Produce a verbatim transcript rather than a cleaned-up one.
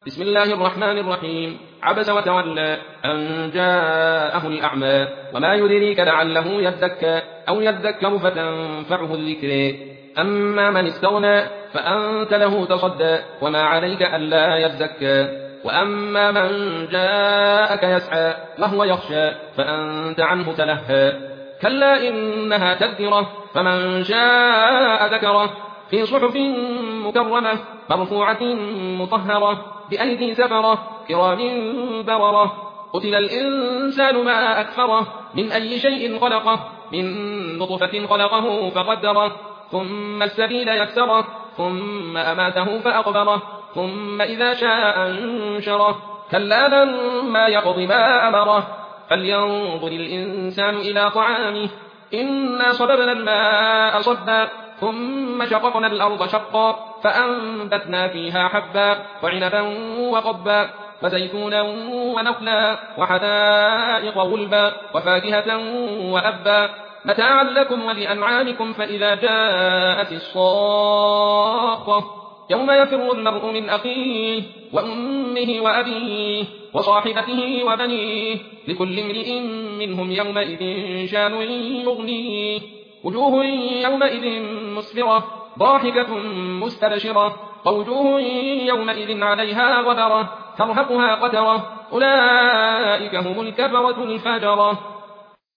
بسم الله الرحمن الرحيم. عبس وتولى أن جاءه الأعمى وما يدريك لعله يزكى أو يذكر فتنفعه الذكر أما من استغنى فأنت له تصدى وما عليك ألا يزكى وأما من جاءك يسعى وهو يخشى فأنت عنه تلهى كلا إنها تذكرة فمن شاء ذكره في صحف مكرمة مرفوعة مطهرة بأيدي سفرة كرام بررة قتل الإنسان ما أكفره من أي شيء خلقه من نطفة خلقه فقدره ثم السبيل يسره ثم أماته فأقبره ثم إذا شاء أنشره كلا لما يقض ما أمره فلينظر الإنسان إلى طعامه إنا صببنا الماء صبا ثم شققنا الأرض شقا فأنبتنا فيها حبا وعنبا وقبا وزيتونا ونخلا وحدائق غلبا وفاكهة وأبا متاعا لكم ولأنعامكم فإذا جاءت الصاخة يوم يفر المرء من أخيه وأمه وأبيه وصاحبته وبنيه لكل امرئ منهم يومئذ شان يغنيه وجوه يومئذ مسفرة ضاحكة مستبشرة ووجوه يومئذ عليها غبرة ترهقها قترة أولئك هم الكفرة الفجرة.